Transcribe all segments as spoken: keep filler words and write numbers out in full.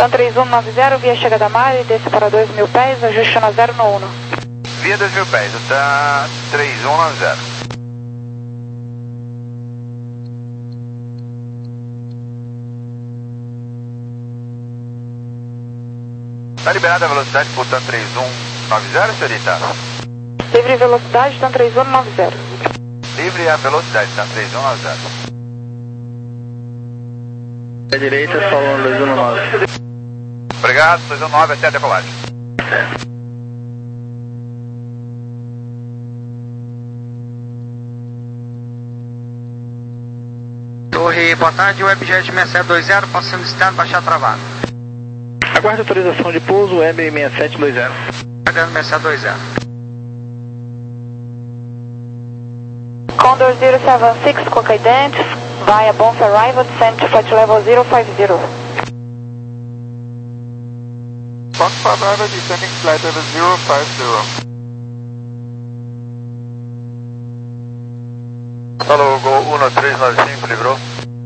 TAM três um nove zero, via chegada Mari, desce para dois mil pés, ajuste na zero no uno. Via dois mil pés, TAM três um nove zero. Está liberada a velocidade por TAM três um nove zero, senhorita? Livre velocidade, TAM três um nove zero. Livre a velocidade, TAM três um nove zero. À direita, solo dois um nove. Obrigado, dois um nove, até a decolagem. Torre, boa tarde, Webjet seis sete dois zero, passando estado, baixar travado. Aguarde autorização de pouso, Web seis sete dois zero. Aguardando seis sete dois zero. Condor zero seven six, Coca Ident, via Bonf arrival, descend to flight level zero five zero. Bonf arrival, descending flight level zero five zero. Alô, Gol um três nove cinco, livrou.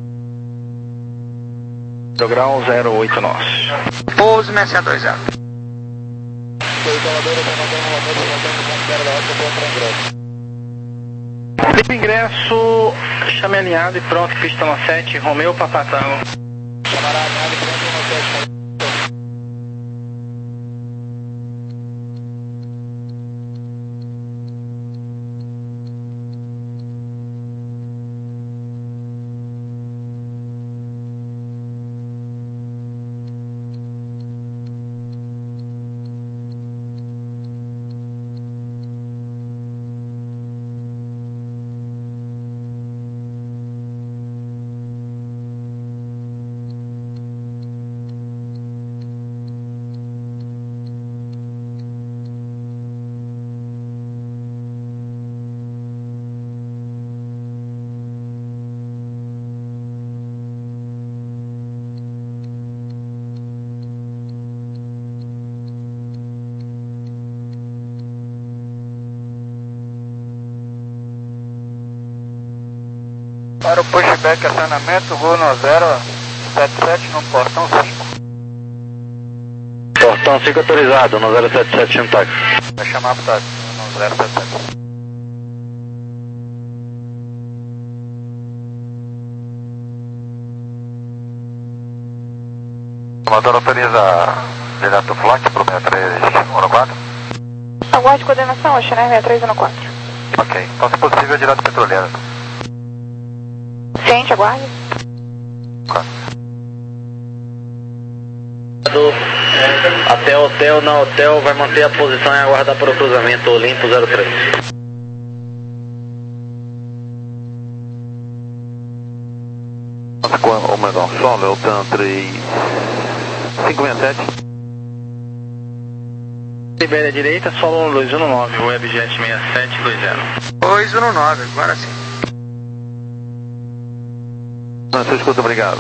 Do grau zero oito nós. Pouso seis sete dois zero. Livre ingresso, chame alinhado e pronto, pista sete, Romeu Papatango. Chamará alinhado e pronto, sete. Para o pushback acionamento, Gol no zero sete sete no portão cinco. Portão cinco autorizado, no zero sete sete no táxi. Vai chamar para o táxi, no zero sete sete. O motor autoriza direto flight para o seis três um quatro. Aguarde coordenação, Oceaner seis três um quatro. Ok, então se possível direto petroleiro. Ciente, aguarde. Até hotel, na hotel, vai manter a posição e aguardar para o cruzamento Olimpo zero três. Com o Megal Solo, é o TAM três cinco seis sete. Libere à direita, solo dois um nove, Webjet seis sete dois zero. dois um nove, agora sim. Não, só escuta, obrigado.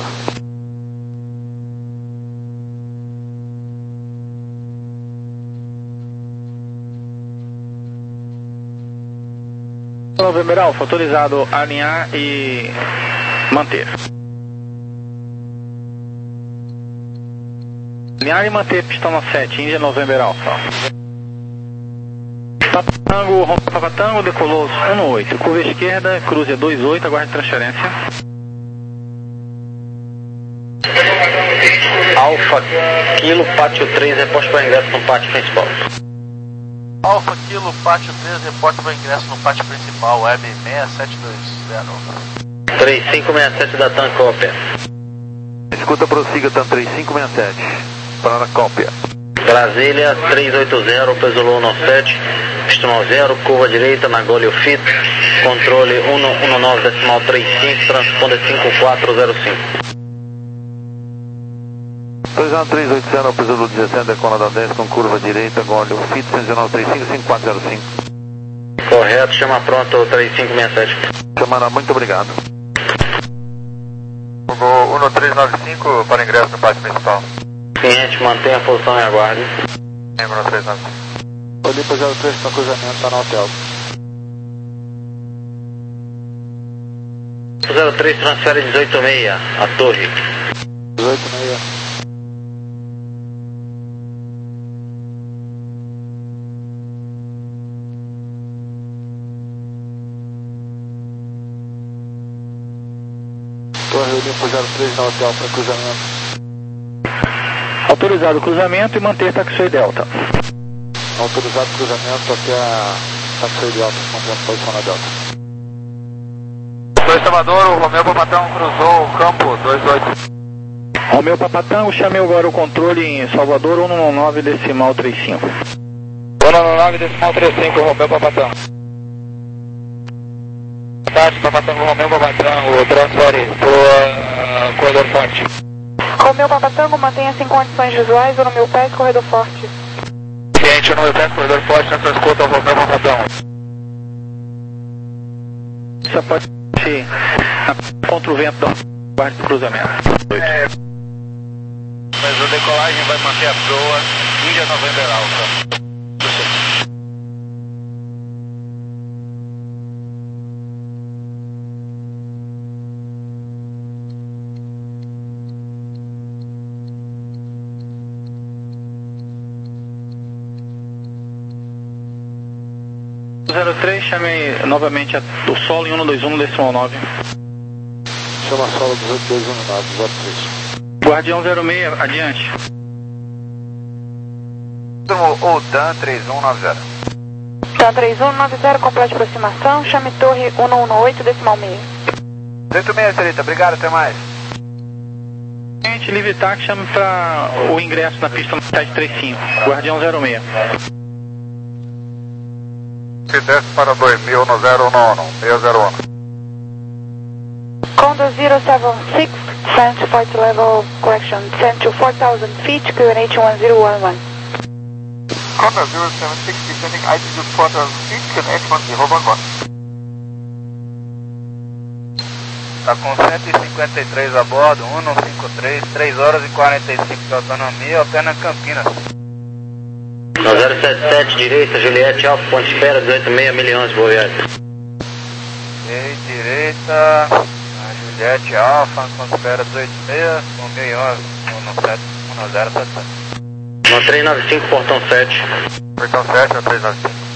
November Alfa, autorizado a alinhar e manter. Alinhar e manter pistão sete, Índia November Alfa. Papatango, Romeu Papatango, decolou um oito, curva esquerda, cruze dois oito, aguarde transferência. Alfa Kilo Pátio três, reposte para ingresso no pátio principal. Alfa Kilo Pátio três, reporte para ingresso no pátio principal, Web seis sete dois zero. três cinco seis sete da TAM cópia. Escuta, prossiga, TAM três cinco seis sete, para a cópia. Brasília três oito zero, peso um sete, pistão zero, curva direita, na Golio Fit, controle um um nove decimal trinta e cinco, transponder cinco quatro zero cinco. dois um três oito zero, peso dezessete, decola da dez, com curva direita, Golio Fit, cento e nove trinta e cinco, cinco quatro zero cinco. Correto, chama pronto três cinco seis sete. Chamará, muito obrigado. Gol um três nove cinco, para ingresso no pátio principal. Cliente, mantenha a posição e aguarde. Lembra um três nove cinco. Olimpo zero três para cruzamento, está no hotel. zero três transfere dezoito seis, a torre. dezoito seis. Tempo zero três na hotel para cruzamento. Autorizado o cruzamento e manter taxi Delta. Autorizado o cruzamento até a taxi Delta, mantendo posição na Delta. dois Salvador, o Romeu Papatão cruzou o campo dois oito. Romeu Papatão, chamei agora o controle em Salvador, um nove nove decimal trinta e cinco. um nove nove decimal trinta e cinco, Romeu Papatão. Boa tarde, Papatão, Romeu Papatão, o transfere para o uh, corredor forte. Romeu Papatango, mantenha-se em condições visuais, o no meu pé, corredor forte. Ciente, o no meu pé, corredor forte, nessa escuta, o Romeu Papatão. Isso pode ser contra o vento da parte do cruzamento. É, mas a decolagem vai manter a proa, Índia November Alpha. zero três, chamei novamente a, o solo em um dois um decimal nove. Chama a solo duzentos e dois um nove, zero três. Guardião zero seis, adiante. O Dan três um nove zero. Dan três um nove zero, complete aproximação, chame torre um um oito decimal seis. oito seis, Celita, obrigado, até mais. Gente, livre taxi, chame para o ingresso na pista sete três cinco, Guardião zero seis. Se desce para dois mil no zero um um, seis zero um. Condor zero seven six, send to flight level, correction, send to four thousand feet, Q N H one zero one one. Condor zero seven six, descending altitude four thousand feet, Q N H one zero one one. Está com cento e cinquenta e três a bordo, um um cinco três, três horas e quarenta e cinco de autonomia, opera Campinas. No zero sete sete, direita, Juliette Alfa, ponto de espera, dezoito seis, milhões, boa viagem. E direita, Juliette Alfa, ponto de espera dezoito seis, com milhões, um zero sete sete. No três nove cinco, portão sete. Portão sete ou três nove cinco?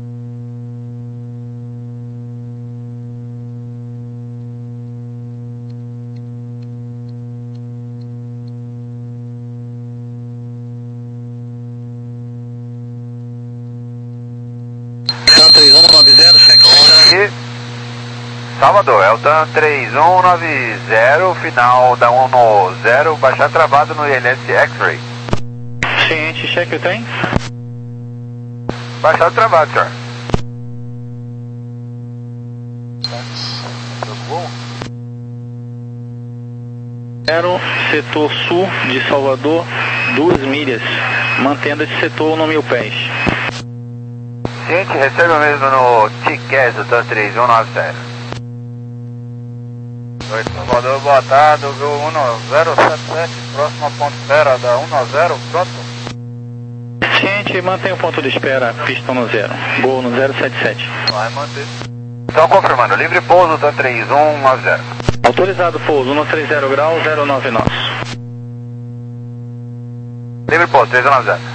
três um nove zero, E Salvador, Eltan três um nove zero, final da um no zero, baixar travado no I N S X-Ray. Ciente, cheque o trem. Baixar travado, senhor. Zero, setor sul de Salvador, duas milhas, mantendo esse setor no mil pés. Gente, recebe o mesmo no T C A S do três um nove zero. Oi, Salvador, boa tarde, viu um zero sete sete, próxima ponto de espera da um zero, pronto? Ciente, mantém o ponto de espera, pista no zero, gol no zero sete sete. Vai manter. Então, confirmando, livre pouso do três um nove zero. Autorizado pouso, um três zero grau, zero nove nós. Livre pouso, três um nove zero.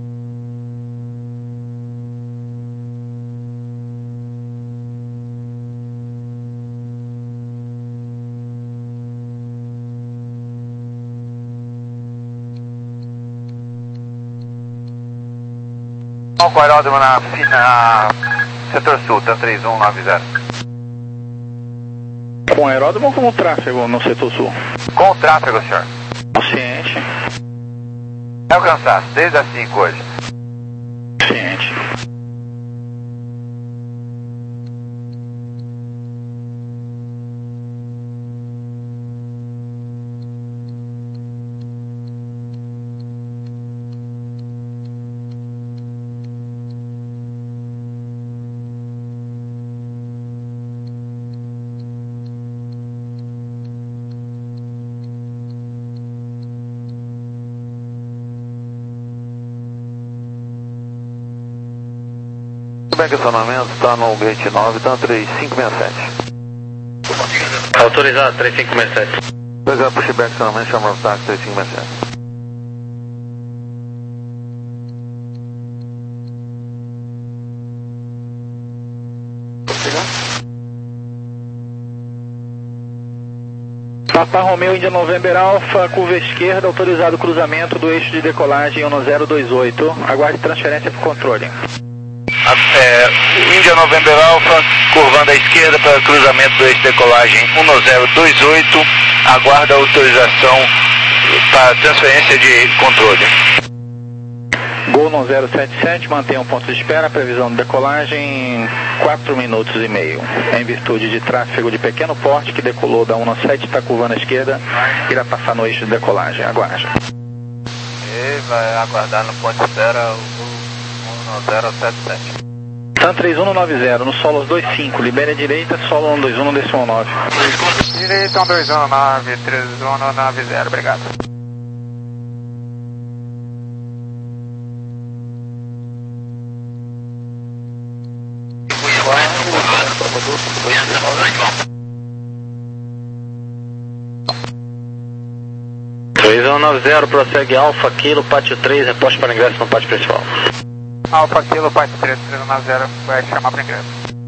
Com o aeródromo na, na setor sul, tá três um nove zero. Com aeródromo ou com o tráfego no setor sul? Com o tráfego, senhor. Ciente. É o cansaço, desde as cinco hoje. Ciente. Bem, que acionamento está no gate nove, está três cinco seis sete. Autorizado, três cinco seis sete. Pegar pushback acionamento, chama o táxi três cinco seis sete. Papa Romeo India November Alpha, curva esquerda, autorizado cruzamento do eixo de decolagem um zero dois oito. Aguarde transferência para o controle. É, India November Alpha, curvando à esquerda para cruzamento do eixo de decolagem um zero dois oito. Aguarda autorização para transferência de controle. Gol no zero sete sete, mantenha um ponto de espera, previsão de decolagem quatro minutos e meio. Em virtude de tráfego de pequeno porte que decolou da um sete, está curvando à esquerda, irá passar no eixo de decolagem. Aguarde. E vai aguardar no ponto de espera o um zero sete sete. TAM três um nove zero, no solo dois cinco, libere a direita, solo um dois um no decimal nove. Direita um dois um nove, três um nove zero, obrigado. três um nove zero, prossegue Alfa Kilo, pátio três, reposte para ingresso no pátio principal. Alfa Kilo, pátio três, três um nove zero, vai chamar para ingresso.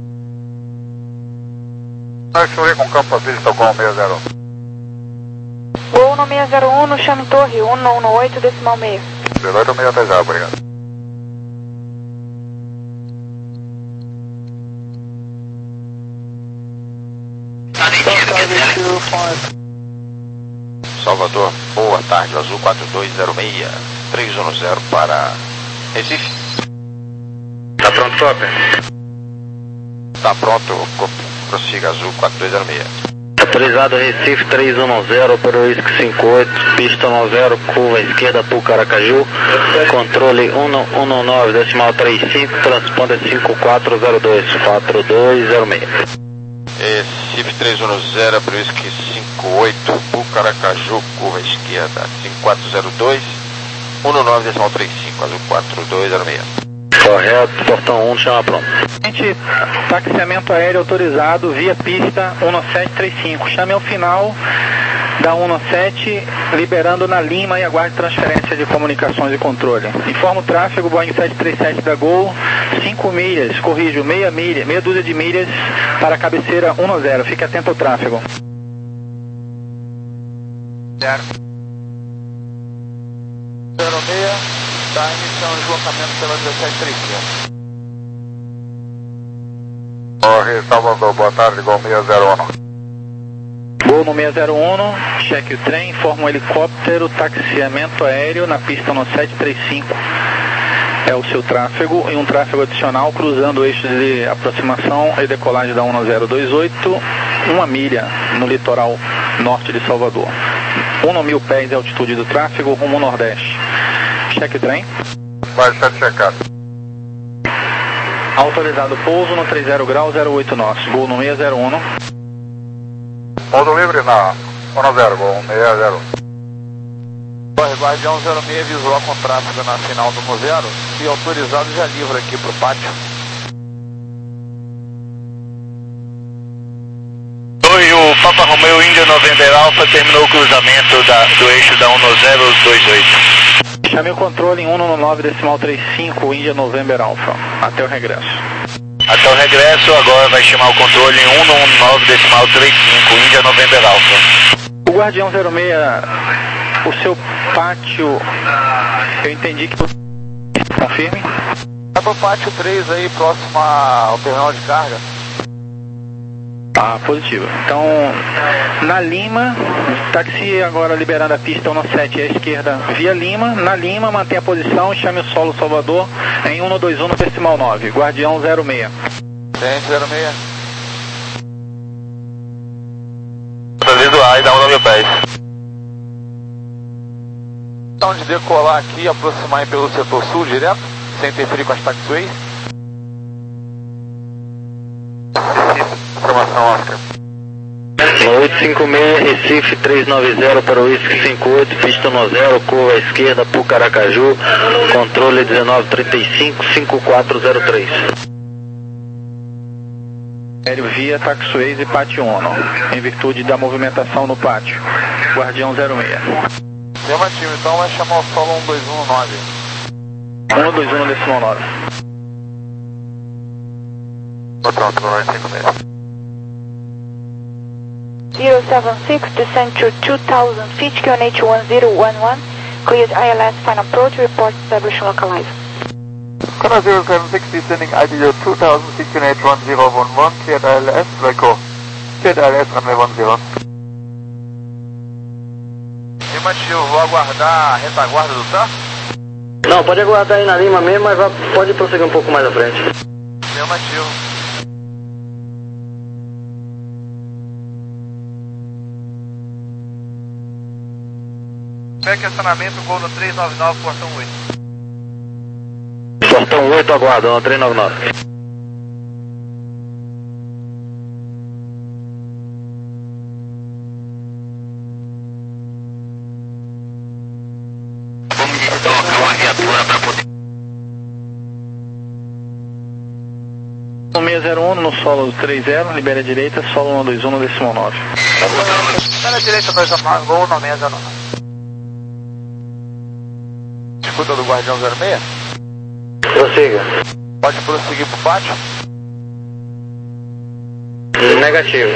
X-Ray com campo vista com seis zero um. Gol no seis zero um, no chame torre, um um oito, decimal meio. dezoito seis até já, obrigado. Salvador, boa tarde, Azul quatro dois zero seis, três um zero para Recife. Tá pronto, Copper? Tá pronto, prossiga Azul quatro dois zero seis. Autorizado Recife três um zero para o Whisky cinco oito, pista um zero, curva esquerda para o Caracaju, controle um um nove, decimal três cinco, transponder cinco quatro zero dois, quatro dois zero seis. Recife três um zero para o Whisky cinco oito, Caracaju, curva esquerda cinco quatro zero dois, um nove, decimal três cinco, Azul quatro dois zero seis. Correto, portão um, chama pronto. Gente, taxiamento aéreo autorizado via pista um sete três cinco. Chame ao final da um sete, liberando na Lima e aguarde transferência de comunicações e controle. Informa o tráfego, Boeing sete três sete da Gol, cinco milhas, corrijo, meia milha, meia dúzia de milhas para a cabeceira um zero. Fique atento ao tráfego. Zero. zero seis. Está iniciando o deslocamento pela dezessete trinta. Corre, Salvador, boa tarde, Gol seis zero um. Gol no seis zero um, cheque o trem, informa um helicóptero, taxiamento aéreo na pista no sete três cinco. É o seu tráfego e um tráfego adicional cruzando o eixo de aproximação e decolagem da um zero dois oito, uma milha no litoral norte de Salvador. um mil pés de altitude do tráfego, rumo nordeste. Cheque trem. Vai ser checado. Autorizado pouso no trinta graus zero oito nós. Gol no seis zero um. Modo livre na um zero, Gol seis zero um. Corre, Guardião zero seis, visual com tráfego na final do um zero e autorizado já livre aqui pro pátio. Oi, o Papa Romeo India November Alpha terminou o cruzamento da, do eixo da um zero dois oito. Chame o controle em um nove, decimal três cinco, India November Alpha. Até o regresso. Até o regresso, agora vai chamar o controle em um nove, decimal três cinco, India November Alpha. O Guardião zero seis, o seu pátio, eu entendi que... Confirme. Vai pro pátio três aí, próximo ao terminal de carga. Ah, positivo. Então, na Lima, táxi agora liberando a pista um sete à esquerda via Lima. Na Lima, mantenha a posição e chame o solo Salvador em um dois um no decimal nove. Guardião zero seis. Tente zero seis. Fazendo A e dá um mil pés. Então, de decolar aqui e aproximar pelo setor sul direto, sem interferir com as taxiways. Informação, Oscar. oito cinco seis, Recife três nove zero para o Whisky cinco oito, pista um zero, curva à esquerda para o Caracaju, controle dezenove trinta e cinco, cinco quatro zero três. Aéreo via taxiways e pátio um, em virtude da movimentação no pátio. Guardião zero seis. Afirmativo, então vai chamar o solo um dois um nove. um dois um no decimal nove. Pronto, no cinco seis. zero seven six, descend to two thousand feet, Q N H one zero one one, cleared I L S, final approach, report establishment localized. Connor zero seven six, descending altitude two thousand feet, Q N H one zero one one, cleared I L S, Draco, cleared I L S, runway one zero. Afirmativo, vou aguardar a retaguarda do T A M? Não, pode aguardar aí na Lima mesmo, mas vai, pode prosseguir um pouco mais à frente. Afirmativo. Pé questionamento, gol no três nove nove, portão oito. Portão oito, aguarda, no três nove nove. seis zero um no solo três zero, libera a direita, solo um dois um no decimal nove. Está na direita dois nove, gol no seis zero nove. Escuta do Guardião zero seis? Prossiga. Pode prosseguir pro pátio? Negativo.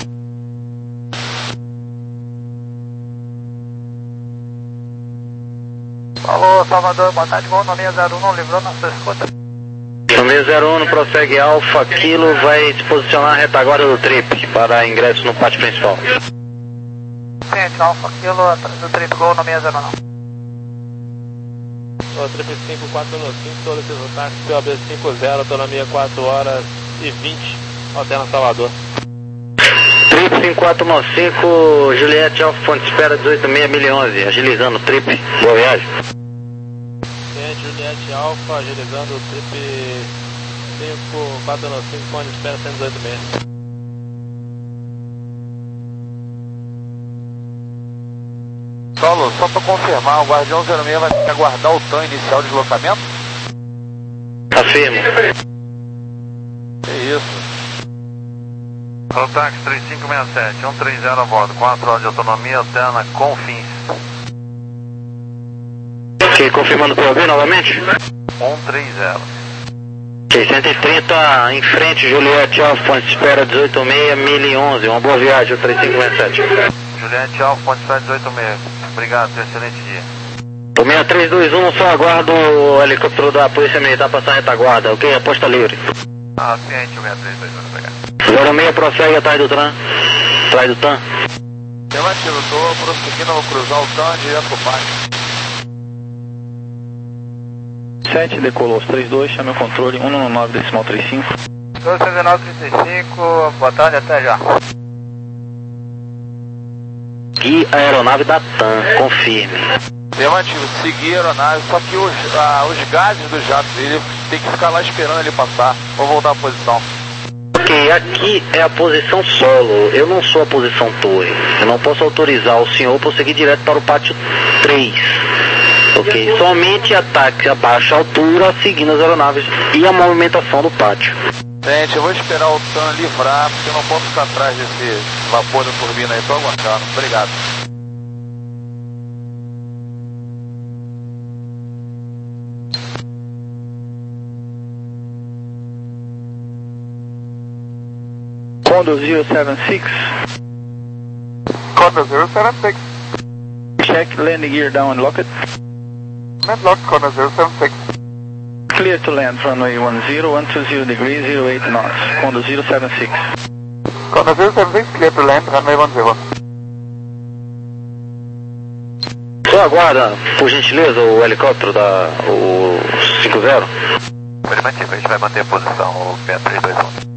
Alô, Salvador, boa tarde, gol no seis zero um, não livrou nossa escuta. No seis zero um, prossegue Alfa Kilo, vai se posicionar na retaguarda do trip para ingresso no pátio principal. Gente, Alfa Kilo, atrás do trip, gol no seis zero um. O trip cinco quatro cinco, solicito o táxi P O B cinco zero, autonomia quatro horas e vinte, alterna Salvador. Trip cinco quatro cinco, Juliette Alfa, fonte de espera dezoito seis mil e onze, agilizando o trip, boa viagem. Gente, Juliette Alfa, agilizando o trip cinco quatro cinco, fonte de espera cento e dezoito seis. Solo, só para confirmar, o Guardião zero seis vai aguardar o T A M inicial de deslocamento? Afirmo. Que isso? Alô, táxi três cinco seis sete, um três zero a bordo, quatro horas de autonomia alterna com fins. Ok, confirmando o P O B novamente? um três zero. Ok, cento e trinta em frente, Juliette Alfa, fonte de espera dezoito seis mil e onze, uma boa viagem, o três cinco seis sete. Juliette Alfa, ponte espera dezoito seis. Obrigado, tenha um excelente dia. O seis três dois um, só aguardo o helicóptero da Polícia Militar passar a retaguarda, ok? Aposta livre. Ah, ciente, o seis três dois um, obrigado. zero seis prossegue atrás do tram, atrás do T A M. Afirmativo, estou prosseguindo, vou cruzar o T A M direto pro pátio. sete, decolou os três dois, chame o controle um nove nove, decimal trinta e cinco. dois nove nove, trinta e cinco, boa tarde, até já. E a aeronave da T A M, confirme. Afirmativo, seguir a aeronave, só que os, ah, os gases do jato dele tem que ficar lá esperando ele passar. Vou voltar à posição. Ok, aqui é a posição solo, eu não sou a posição torre. Eu não posso autorizar o senhor a prosseguir direto para o pátio três. Ok, somente ataque a baixa altura, seguindo as aeronaves e a movimentação do pátio. Gente, eu vou esperar o T A M livrar, porque eu não posso ficar atrás desse vapor da turbina aí, tô aguardando. Obrigado. Condor zero seven six, Condor zero seven six, check landing gear down and lock it. land locked, Condor zero seven six. Clear to land, runway one zero, one two zero degrees, zero eight knots, Condor zero seven six. Condor zero seven six, clear to land, runway one zero. Só aguarda, por gentileza, o helicóptero da o cinco zero. Afirmativo, a gente vai manter a posição, o seis três dois um.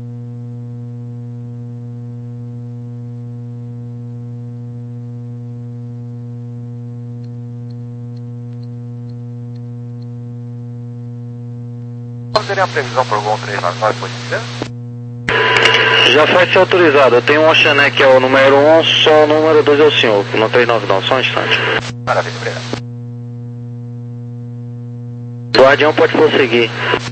Quando teria a previsão para o gol três nove nove, pode ser? Já foi ser autorizado, eu tenho um Oceanek que é o número um, só o número dois é o senhor, no três nove não, só um instante. Maravilha, obrigado. Guardião pode prosseguir.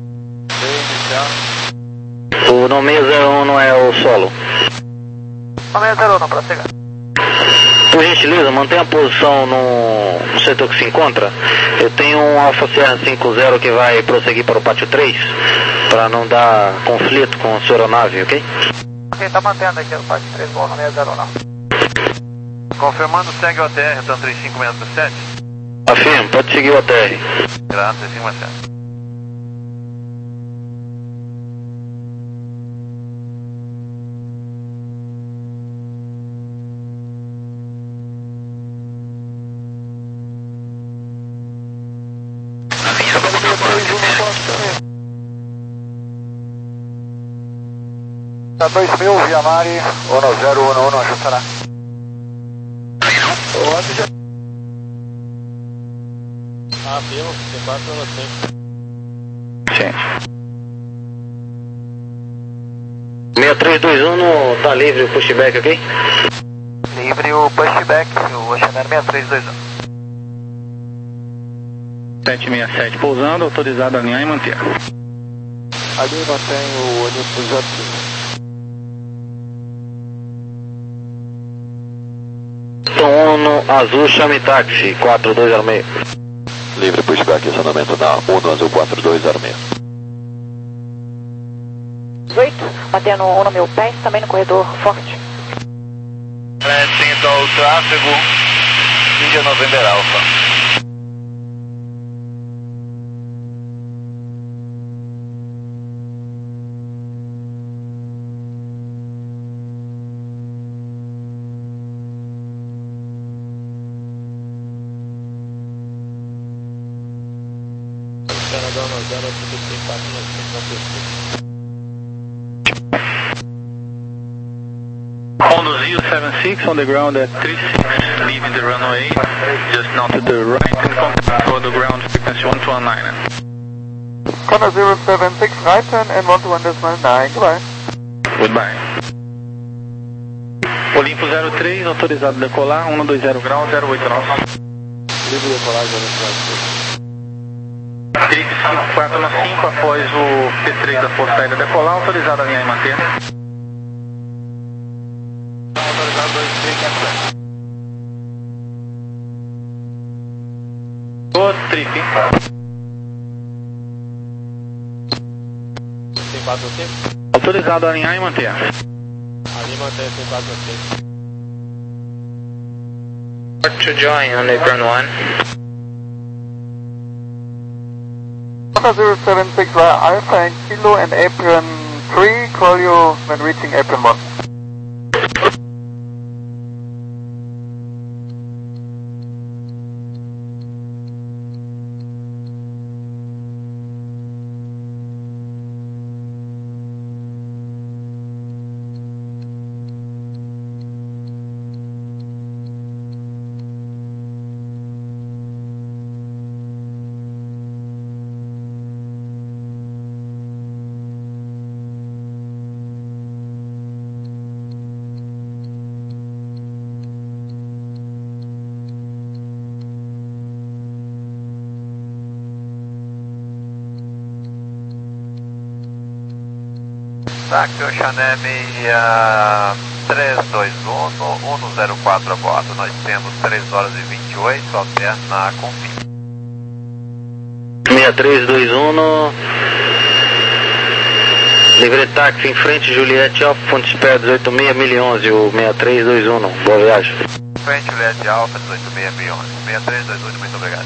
O nome zero um não é o solo. seis zero um, não, prossiga. Por gentileza, mantenha a posição no, no setor que se encontra. Eu tenho um Alfa Sierra cinco zero que vai prosseguir para o pátio três, para não dar conflito com a sua aeronave, ok? Ok, tá mantendo aqui o pátio três, gol no seis zero um. confirmando, segue o A T R, então três cinco seis sete. Afirmo, pode seguir o A T R. Graças, três cinco seis sete. dois mil, via Mari, um zero um um, ajustará. Ah, viu? Tem quatro para você. Sim. seis três dois um, no, tá livre o pushback aqui? Livre o pushback, o Oceaner seis três dois um. sete seis sete pousando, autorizado a alinhar e manter. Ali mantém o Olympus zero cinco. Uno azul, chame táxi, quatro dois zero seis. Livre pushback, acionamento na Uno azul quatro dois zero seis. dezoito, mantendo um no meu pé, também no corredor forte. Sinto ao tráfego, India November Alpha. Honda zero seven six on the ground at three six, leaving the runway, just now to the right and contact for the ground frequency one two one nine. Connor zero seven six, right turn and one two one decimal nine, goodbye. Goodbye. Olimpo zero três, autorizado a decolar, um dois zero graus, zero oito nove. Livre decolagem, Olimpo zero três. Trip cinco quatro cinco, após o P três da Força Aérea decolar, autorizado a alinhar e manter. Autorizado dois três quatro. O trip. Tem quatro cinco? Autorizado a alinhar e manter. Ali mantém tem quatro cinco. To join on apron one. Connor zero seven six, Alpha and Kilo and apron three, call you when reaching apron one. Táxi Oceaner três dois um, um zero quatro a bordo. Nós temos três horas e vinte e oito, alterna confirma. seis três dois um, no... livre táxi em frente, Juliette Alfa, ponto de espera dezoito seis mil e onze, o seis três dois um, no. Boa viagem. Frente, Juliette Alfa, dezoito seis mil e onze. seis três dois um, muito obrigado.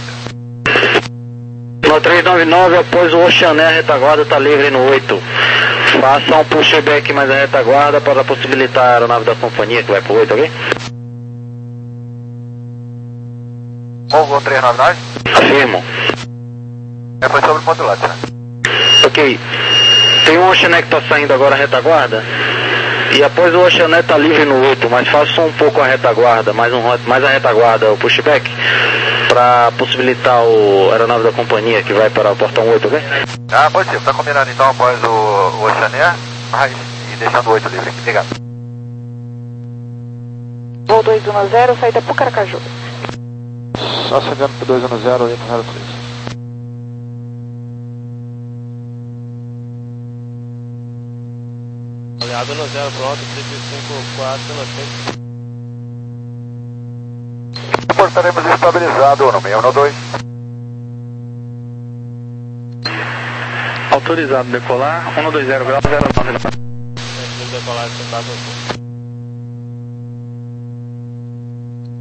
No três nove nove, após o Oceaner, a retaguarda está livre no oito. Faça um pushback mais a retaguarda para possibilitar a aeronave da companhia que vai para o oito, ok? Volvo três nove nove? Afirmo. É, foi sobre o modulante, né? Ok. Tem um Oceaner que está saindo agora a retaguarda. E após o Oceaner está livre no oito, mas faça um pouco a retaguarda, mais, um, mais a retaguarda, o pushback, para possibilitar o a aeronave da companhia que vai para o portão oito, ok? Ah, pode ser. Está combinado então após o, o Oceaner, mas e deixando o oito livre aqui. Obrigado. Voo dois um zero, saída para o Caracaju. Só acendendo para dois um zero, Olimpo zero três. Aliado no zero, pronto, trip cinco quatro no cinco. Reportaremos estabilizado no seis um dois. Autorizado a decolar, um dois zero graus, zero nove. Decolar sem quatro cinco.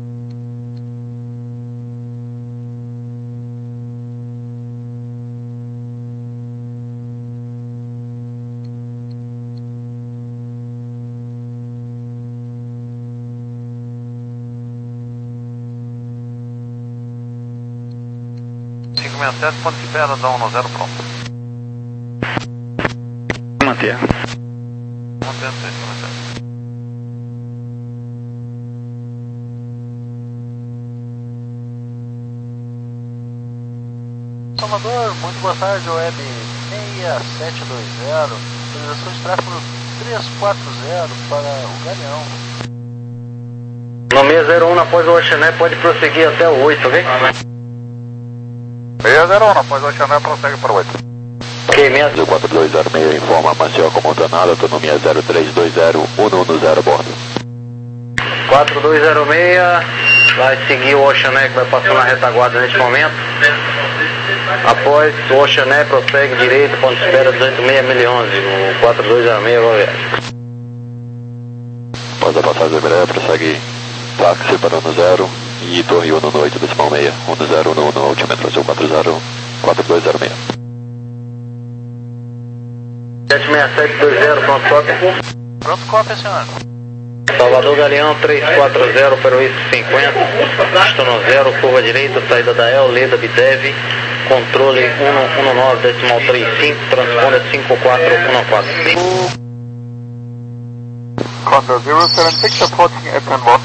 sessenta e sete, ponto de espera da um zero pronto. Manter. Mantendo seis sessenta e sete. Salvador, muito boa tarde, web seis sete dois zero, atualização de tráfego três quatro zero para o Galeão. No seis zero um após o Oceané pode prosseguir até o oito, ok? seis zero um após o Oceané prossegue para o oito. Ok, mesmo. quatro dois zero seis informa Maceió Comontanada, autonomia zero três dois zero um um zero a bordo. quatro dois zero seis, vai seguir o Oceané que vai passar na retaguarda neste momento. Após o Oceané prossegue direito, ponto de espera duzentos e seis mil e onze, o quatro dois zero seis vai viagem. Após a passagem da Embraer, prossegue táxi para um zero e torre um oito decimal seis, um zero um um, altímetro seu quatro zero quatro dois zero seis. sete seis sete dois zero, pronto cópia. Pronto cópia, senhor. Salvador Galeão três quatro zero, Peruíço cinquenta, pista no zero, curva direita, saída da El, Leda Bitev, controle um um nove decimal trinta e cinco, transponder cinco quatro um quatro. Condor zero seven six approaching Airplane one.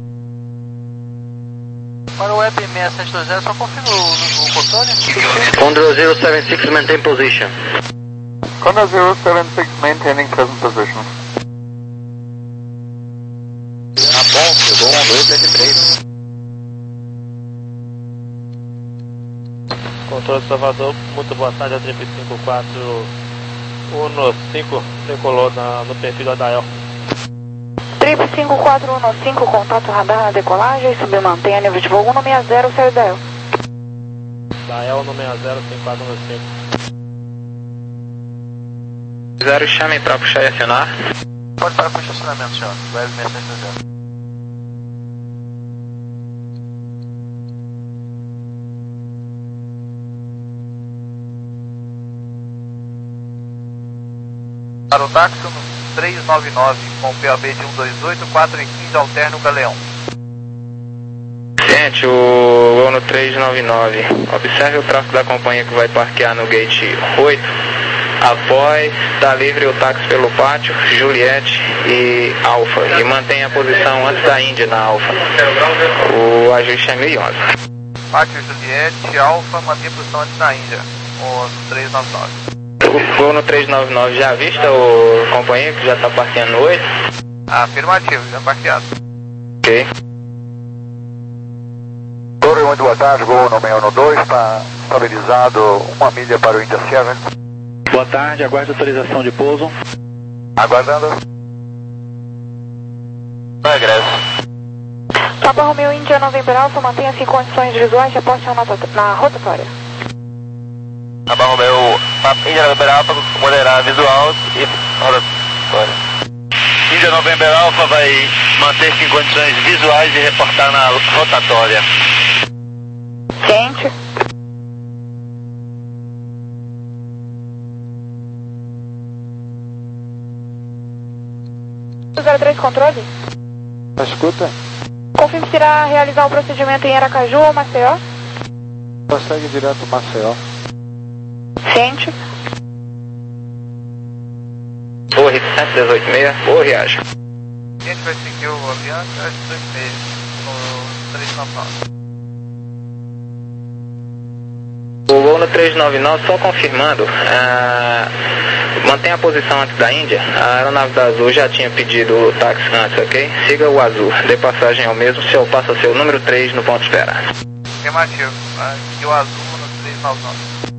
Para o web seis sete dois zero, só confirma o, o controle. Condor zero seven six, maintain position. Condor zero seven six maintaining present position. Tá bom, chegou um dois sete três. Controle de Salvador, muito boa tarde, a triplo cinco quatro um cinco decolou na, no perfil do Adael. triplo cinco quatro um cinco, contato radar na decolagem, submantenha nível de voo um seis zero, saiu da El. Da El no seis zero cinco quatro um cinco. Zero, chame para puxar e acionar. Pode parar com o estacionamento, senhor. Web seis sete dois zero. Para o táxi no três nove nove com P A B de um dois oito, quatro e quinze alterno Galeão. Gente, o voo no três nove nove, observe o tráfego da companhia que vai parquear no gate oito. Após, está livre o táxi pelo pátio, Juliette e Alfa. E mantenha a posição antes da Índia na Alfa. O ajuste é mil e onze. Pátio Juliette, Alfa, mantenha a posição antes da Índia. O três nove nove. O voo no três nove nove já avista o companheiro que já está parqueando no oito? Afirmativo, já parqueado. Ok. Torre, muito boa tarde, voo no seis um dois, está estabilizado uma milha para o India sete. Boa tarde, aguarde autorização de pouso. Aguardando. Regresso. Papa Romeo India November Alpha, mantenha-se em condições visuais de aposte na rotatória. Papa Romeo India November Alpha, moderar visual e rotatória. India November Alpha vai manter-se em condições visuais e reportar na rotatória. Ciente. zero três controle. Escuta. Confirme se irá realizar o procedimento em Aracaju ou Maceió. Prossegue direto Maceió. Ciente. Torre sete dezoito seis, boa viagem. A gente vai seguir o Avianca dois seis no três nove nove. O voo no três nove nove, só confirmando, ah, mantenha a posição antes da Índia. A aeronave da Azul já tinha pedido o táxi antes, ok? Siga o Azul, dê passagem ao mesmo, o senhor passa seu número três no ponto de espera. Afirmativo, vai seguir o azul no três nove nove.